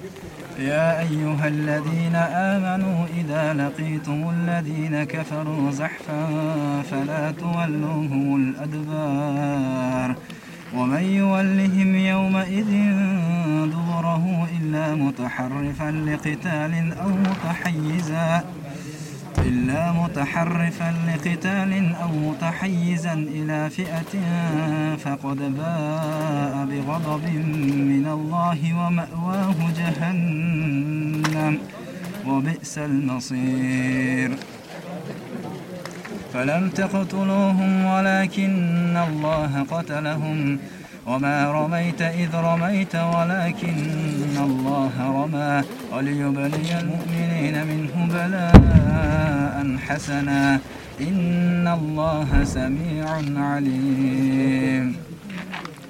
يا أيها الذين آمنوا إذا لقيتم الذين كفروا زحفا فلا تولوهم الأدبار ومن يولهم يومئذ دبره إلا متحرفا لقتال أو متحيزا إلى فئة فقد باء بغضب من الله ومأواه جهنم وبئس المصير فلم تقتلوهم ولكن الله قتلهم وما رميت إذ رميت ولكن الله رمى وليبلي المؤمنين منه بلاء حسنا إن الله سميع عليم